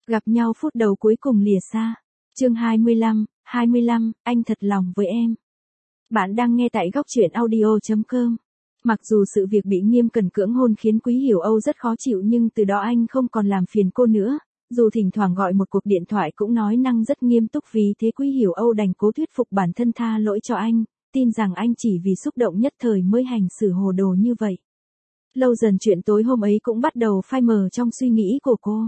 Gặp nhau phút đầu cuối cùng lìa xa. Chương 25, anh thật lòng với em. Bạn đang nghe tại góc truyện audio.com. Mặc dù sự việc bị Nghiêm Cần cưỡng hôn khiến Quý Hiểu Âu rất khó chịu nhưng từ đó anh không còn làm phiền cô nữa. Dù thỉnh thoảng gọi một cuộc điện thoại cũng nói năng rất nghiêm túc, vì thế Quý Hiểu Âu đành cố thuyết phục bản thân tha lỗi cho anh, tin rằng anh chỉ vì xúc động nhất thời mới hành xử hồ đồ như vậy. Lâu dần chuyện tối hôm ấy cũng bắt đầu phai mờ trong suy nghĩ của cô.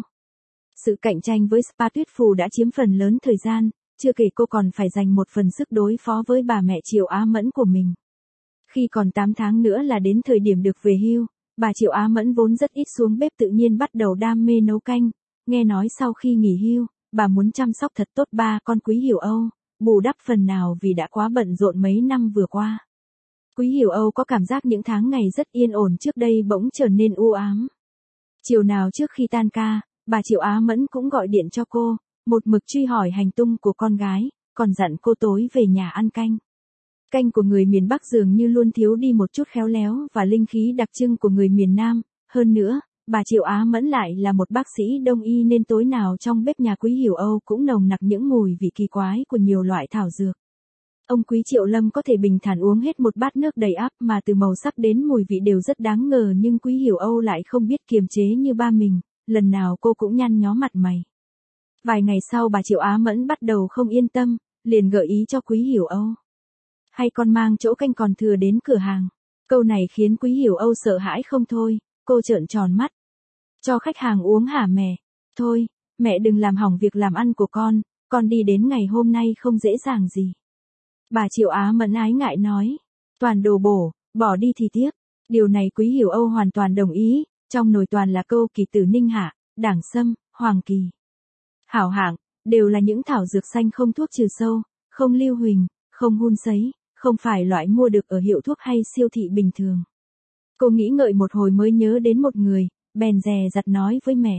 Sự cạnh tranh với spa Tuyết Phù đã chiếm phần lớn thời gian, chưa kể cô còn phải dành một phần sức đối phó với bà mẹ Triệu Á Mẫn của mình. Khi còn 8 tháng nữa là đến thời điểm được về hưu, bà Triệu Á Mẫn vốn rất ít xuống bếp tự nhiên bắt đầu đam mê nấu canh. Nghe nói sau khi nghỉ hưu, bà muốn chăm sóc thật tốt ba con Quý Hiểu Âu, bù đắp phần nào vì đã quá bận rộn mấy năm vừa qua. Quý Hiểu Âu có cảm giác những tháng ngày rất yên ổn trước đây bỗng trở nên u ám. Chiều nào trước khi tan ca, bà Triệu Á Mẫn cũng gọi điện cho cô, một mực truy hỏi hành tung của con gái, còn dặn cô tối về nhà ăn canh. Canh của người miền Bắc dường như luôn thiếu đi một chút khéo léo và linh khí đặc trưng của người miền Nam, hơn nữa, bà Triệu Á Mẫn lại là một bác sĩ đông y nên tối nào trong bếp nhà Quý Hiểu Âu cũng nồng nặc những mùi vị kỳ quái của nhiều loại thảo dược. Ông Quý Triệu Lâm có thể bình thản uống hết một bát nước đầy ắp mà từ màu sắc đến mùi vị đều rất đáng ngờ, nhưng Quý Hiểu Âu lại không biết kiềm chế như ba mình, lần nào cô cũng nhăn nhó mặt mày. Vài ngày sau bà Triệu Á Mẫn bắt đầu không yên tâm, liền gợi ý cho Quý Hiểu Âu. Hay con mang chỗ canh còn thừa đến cửa hàng. Câu này khiến Quý Hiểu Âu sợ hãi không thôi, cô trợn tròn mắt. Cho khách hàng uống hả mẹ? Thôi, mẹ đừng làm hỏng việc làm ăn của con đi đến ngày hôm nay không dễ dàng gì. Bà Triệu Á Mẫn ái ngại nói, toàn đồ bổ, bỏ đi thì tiếc. Điều này Quý Hiểu Âu hoàn toàn đồng ý, trong nồi toàn là câu kỳ tử ninh hạ, đảng sâm, hoàng kỳ. Hảo hạng, đều là những thảo dược xanh không thuốc trừ sâu, không lưu huỳnh, không hun sấy, không phải loại mua được ở hiệu thuốc hay siêu thị bình thường. Cô nghĩ ngợi một hồi mới nhớ đến một người, bèn dè dặt nói với mẹ.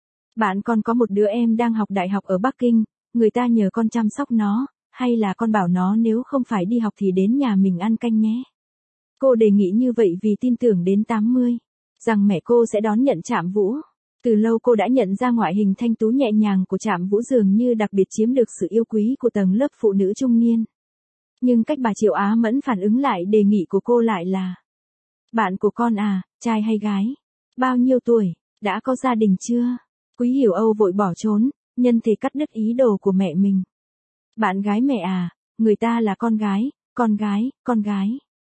Bạn con có một đứa em đang học đại học ở Bắc Kinh, người ta nhờ con chăm sóc nó, hay là con bảo nó nếu không phải đi học thì đến nhà mình ăn canh nhé. Cô đề nghị như vậy vì tin tưởng đến 80, rằng mẹ cô sẽ đón nhận Trạm Vũ. Từ lâu cô đã nhận ra ngoại hình thanh tú nhẹ nhàng của Trạm Vũ dường như đặc biệt chiếm được sự yêu quý của tầng lớp phụ nữ trung niên. Nhưng cách bà Triệu Á Mẫn phản ứng lại đề nghị của cô lại là: bạn của con à, trai hay gái? Bao nhiêu tuổi? Đã có gia đình chưa? Quý Hiểu Âu vội bỏ trốn, nhân thể cắt đứt ý đồ của mẹ mình. Bạn gái mẹ à, người ta là con gái.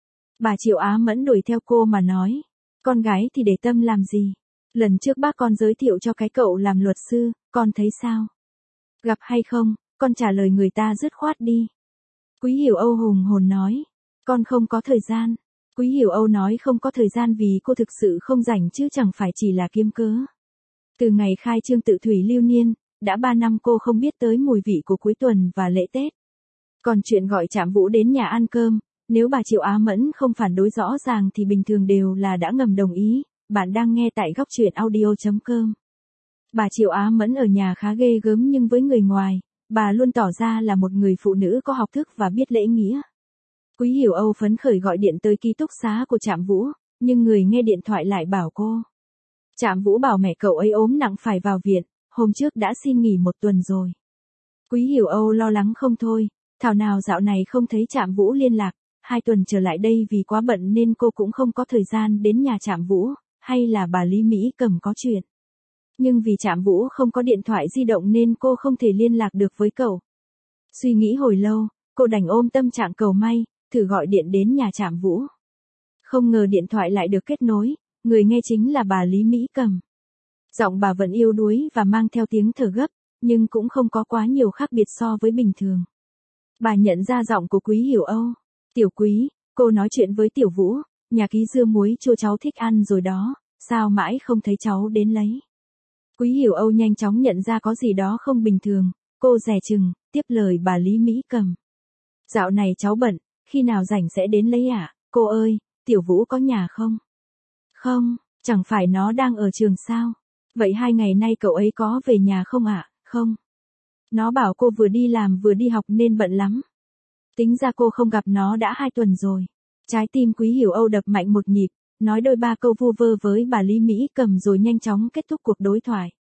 Bà Triệu Á Mẫn đuổi theo cô mà nói, con gái thì để tâm làm gì? Lần trước bác con giới thiệu cho cái cậu làm luật sư, con thấy sao? Gặp hay không, con trả lời người ta dứt khoát đi. Quý Hiểu Âu hùng hồn nói, con không có thời gian. Quý Hiểu Âu nói không có thời gian vì cô thực sự không rảnh chứ chẳng phải chỉ là kiếm cớ. Từ ngày khai trương tự thủy lưu niên, đã 3 năm cô không biết tới mùi vị của cuối tuần và lễ Tết. Còn chuyện gọi Trạm Vũ đến nhà ăn cơm, nếu bà Triệu Á Mẫn không phản đối rõ ràng thì bình thường đều là đã ngầm đồng ý. Bạn đang nghe tại góc truyện audio.com. Bà Triệu Á Mẫn ở nhà khá ghê gớm nhưng với người ngoài, bà luôn tỏ ra là một người phụ nữ có học thức và biết lễ nghĩa. Quý Hiểu Âu phấn khởi gọi điện tới ký túc xá của Trạm Vũ, nhưng người nghe điện thoại lại bảo cô. Trạm Vũ bảo mẹ cậu ấy ốm nặng phải vào viện, hôm trước đã xin nghỉ 1 tuần rồi. Quý Hiểu Âu lo lắng không thôi, thảo nào dạo này không thấy Trạm Vũ liên lạc, 2 tuần trở lại đây vì quá bận nên cô cũng không có thời gian đến nhà Trạm Vũ, hay là bà Lý Mỹ Cầm có chuyện. Nhưng vì Trạm Vũ không có điện thoại di động nên cô không thể liên lạc được với cậu. Suy nghĩ hồi lâu, cô đành ôm tâm trạng cầu may, thử gọi điện đến nhà Trạm Vũ. Không ngờ điện thoại lại được kết nối, người nghe chính là bà Lý Mỹ Cầm. Giọng bà vẫn yếu đuối và mang theo tiếng thở gấp, nhưng cũng không có quá nhiều khác biệt so với bình thường. Bà nhận ra giọng của Quý Hiểu Âu. Tiểu Quý, cô nói chuyện với Tiểu Vũ, nhà ký dưa muối chua cháu thích ăn rồi đó, sao mãi không thấy cháu đến lấy. Quý Hiểu Âu nhanh chóng nhận ra có gì đó không bình thường, cô dè chừng, tiếp lời bà Lý Mỹ Cầm. Dạo này cháu bận, khi nào rảnh sẽ đến lấy ạ, cô ơi, Tiểu Vũ có nhà không? Không, chẳng phải nó đang ở trường sao? Vậy 2 ngày nay cậu ấy có về nhà không ạ? Không. Nó bảo cô vừa đi làm vừa đi học nên bận lắm. Tính ra cô không gặp nó đã 2 tuần rồi. Trái tim Quý Hiểu Âu đập mạnh một nhịp, nói đôi ba câu vu vơ với bà Lý Mỹ Cầm rồi nhanh chóng kết thúc cuộc đối thoại.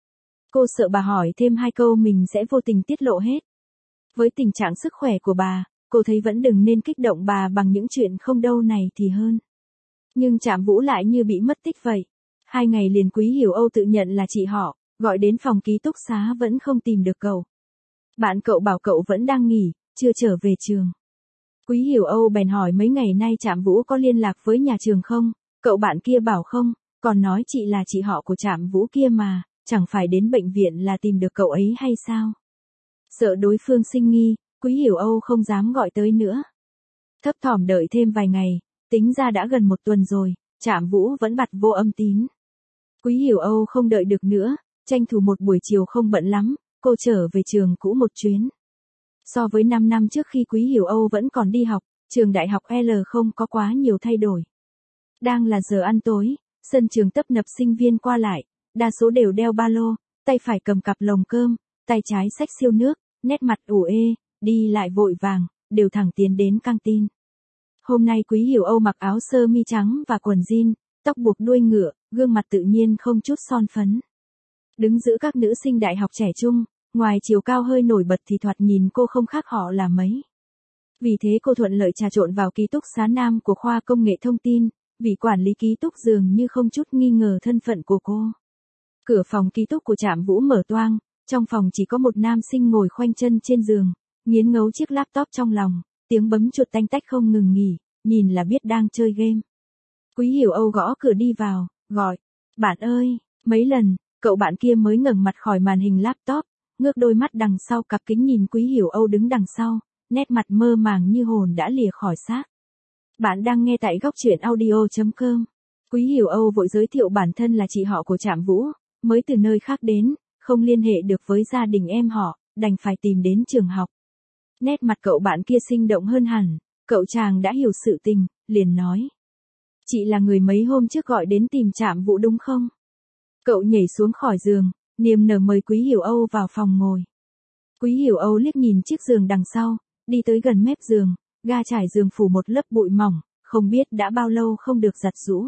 Cô sợ bà hỏi thêm 2 câu mình sẽ vô tình tiết lộ hết. Với tình trạng sức khỏe của bà, cô thấy vẫn đừng nên kích động bà bằng những chuyện không đâu này thì hơn. Nhưng Trạm Vũ lại như bị mất tích vậy. 2 ngày liền Quý Hiểu Âu tự nhận là chị họ, gọi đến phòng ký túc xá vẫn không tìm được cậu. Bạn cậu bảo cậu vẫn đang nghỉ, chưa trở về trường. Quý Hiểu Âu bèn hỏi mấy ngày nay Trạm Vũ có liên lạc với nhà trường không, cậu bạn kia bảo không, còn nói chị là chị họ của Trạm Vũ kia mà, chẳng phải đến bệnh viện là tìm được cậu ấy hay sao? Sợ đối phương sinh nghi, Quý Hiểu Âu không dám gọi tới nữa. Thấp thỏm đợi thêm vài ngày, tính ra đã gần 1 tuần rồi, Trạm Vũ vẫn bặt vô âm tín. Quý Hiểu Âu không đợi được nữa, tranh thủ một buổi chiều không bận lắm, cô trở về trường cũ một chuyến. So với 5 năm trước khi Quý Hiểu Âu vẫn còn đi học, trường đại học L không có quá nhiều thay đổi. Đang là giờ ăn tối, sân trường tấp nập sinh viên qua lại, đa số đều đeo ba lô, tay phải cầm cặp lồng cơm, tay trái xách siêu nước, nét mặt ủ ê, đi lại vội vàng, đều thẳng tiến đến căng tin. Hôm nay Quý Hiểu Âu mặc áo sơ mi trắng và quần jean, tóc buộc đuôi ngựa, gương mặt tự nhiên không chút son phấn. Đứng giữa các nữ sinh đại học trẻ trung, ngoài chiều cao hơi nổi bật thì thoạt nhìn cô không khác họ là mấy. Vì thế cô thuận lợi trà trộn vào ký túc xá nam của khoa công nghệ thông tin, vị quản lý ký túc dường như không chút nghi ngờ thân phận của cô. Cửa phòng ký túc của Trạm Vũ mở toang, trong phòng chỉ có một nam sinh ngồi khoanh chân trên giường, nghiến ngấu chiếc laptop trong lòng, tiếng bấm chuột tanh tách không ngừng nghỉ, nhìn là biết đang chơi game. Quý Hiểu Âu gõ cửa đi vào, gọi, bạn ơi, mấy lần, cậu bạn kia mới ngẩng mặt khỏi màn hình laptop, ngước đôi mắt đằng sau cặp kính nhìn Quý Hiểu Âu đứng đằng sau, nét mặt mơ màng như hồn đã lìa khỏi xác. Bạn đang nghe tại góc truyện audio.com. Quý Hiểu Âu vội giới thiệu bản thân là chị họ của Trạm Vũ, mới từ nơi khác đến, không liên hệ được với gia đình em họ, đành phải tìm đến trường học. Nét mặt cậu bạn kia sinh động hơn hẳn, cậu chàng đã hiểu sự tình, liền nói. Chị là người mấy hôm trước gọi đến tìm Trạm Vũ đúng không? Cậu nhảy xuống khỏi giường, niềm nở mời Quý Hiểu Âu vào phòng ngồi. Quý Hiểu Âu liếc nhìn chiếc giường đằng sau, đi tới gần mép giường, ga trải giường phủ một lớp bụi mỏng, không biết đã bao lâu không được giặt giũ.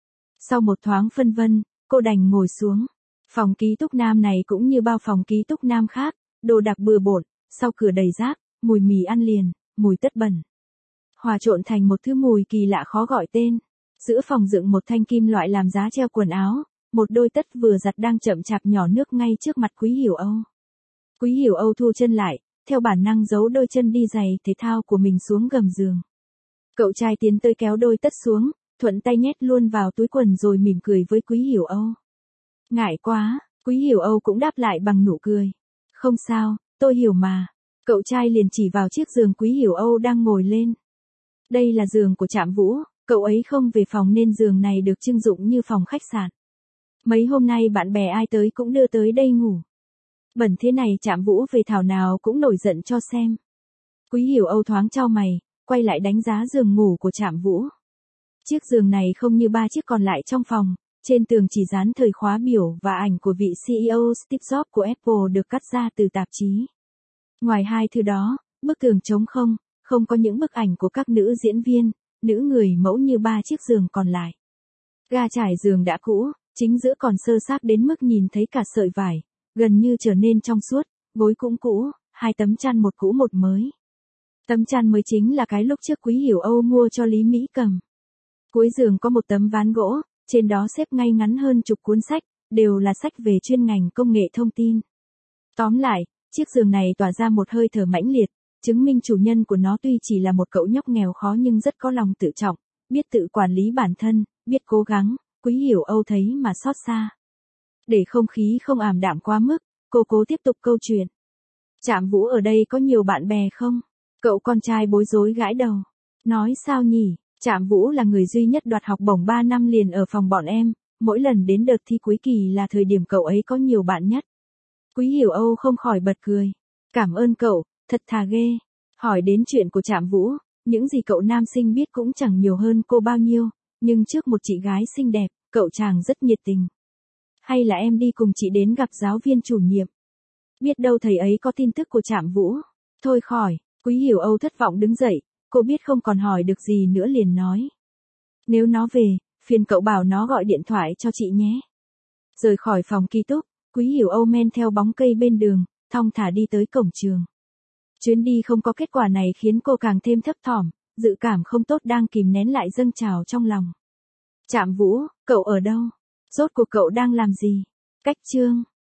Sau một thoáng phân vân, cô đành ngồi xuống. Phòng ký túc nam này cũng như bao phòng ký túc nam khác, đồ đạc bừa bộn, sau cửa đầy rác, mùi mì ăn liền, mùi tất bẩn. Hòa trộn thành một thứ mùi kỳ lạ khó gọi tên. Giữa phòng dựng một thanh kim loại làm giá treo quần áo, một đôi tất vừa giặt đang chậm chạp nhỏ nước ngay trước mặt Quý Hiểu Âu. Quý Hiểu Âu thu chân lại, theo bản năng giấu đôi chân đi giày thể thao của mình xuống gầm giường. Cậu trai tiến tới kéo đôi tất xuống, thuận tay nhét luôn vào túi quần rồi mỉm cười với Quý Hiểu Âu. Ngại quá, Quý Hiểu Âu cũng đáp lại bằng nụ cười. Không sao, tôi hiểu mà. Cậu trai liền chỉ vào chiếc giường Quý Hiểu Âu đang ngồi lên. Đây là giường của Trạm Vũ, cậu ấy không về phòng nên giường này được trưng dụng như phòng khách sạn. Mấy hôm nay bạn bè ai tới cũng đưa tới đây ngủ. Bẩn thế này Trạm Vũ về thảo nào cũng nổi giận cho xem. Quý Hiểu Âu thoáng chau mày, quay lại đánh giá giường ngủ của Trạm Vũ. Chiếc giường này không như 3 chiếc còn lại trong phòng, trên tường chỉ dán thời khóa biểu và ảnh của vị CEO Steve Jobs của Apple được cắt ra từ tạp chí. Ngoài 2 thứ đó, bức tường trống không, không có những bức ảnh của các nữ diễn viên, nữ người mẫu như 3 chiếc giường còn lại. Ga trải giường đã cũ, chính giữa còn sơ xác đến mức nhìn thấy cả sợi vải, gần như trở nên trong suốt, gối cũng cũ, 2 tấm chăn một cũ một mới. Tấm chăn mới chính là cái lúc trước Quý Hiểu Âu mua cho Lý Mỹ Cầm. Cuối giường có một tấm ván gỗ, trên đó xếp ngay ngắn hơn chục cuốn sách, đều là sách về chuyên ngành công nghệ thông tin. Tóm lại, chiếc giường này tỏa ra một hơi thở mãnh liệt, chứng minh chủ nhân của nó tuy chỉ là một cậu nhóc nghèo khó nhưng rất có lòng tự trọng, biết tự quản lý bản thân, biết cố gắng, Quý Hiểu Âu thấy mà xót xa. Để không khí không ảm đạm quá mức, cô cố tiếp tục câu chuyện. Trạm Vũ ở đây có nhiều bạn bè không? Cậu con trai bối rối gãi đầu. Nói sao nhỉ? Trạm Vũ là người duy nhất đoạt học bổng 3 năm liền ở phòng bọn em, mỗi lần đến đợt thi cuối kỳ là thời điểm cậu ấy có nhiều bạn nhất. Quý Hiểu Âu không khỏi bật cười. Cảm ơn cậu, thật thà ghê. Hỏi đến chuyện của Trạm Vũ, những gì cậu nam sinh biết cũng chẳng nhiều hơn cô bao nhiêu, nhưng trước một chị gái xinh đẹp, cậu chàng rất nhiệt tình. Hay là em đi cùng chị đến gặp giáo viên chủ nhiệm? Biết đâu thầy ấy có tin tức của Trạm Vũ. Thôi khỏi, Quý Hiểu Âu thất vọng đứng dậy, cô biết không còn hỏi được gì nữa liền nói. Nếu nó về, phiền cậu bảo nó gọi điện thoại cho chị nhé. Rời khỏi phòng ký túc, Quý Hiểu Âu men theo bóng cây bên đường, thong thả đi tới cổng trường. Chuyến đi không có kết quả này khiến cô càng thêm thấp thỏm, dự cảm không tốt đang kìm nén lại dâng trào trong lòng. Trạm Vũ, cậu ở đâu? Rốt cuộc cậu đang làm gì? Cách chương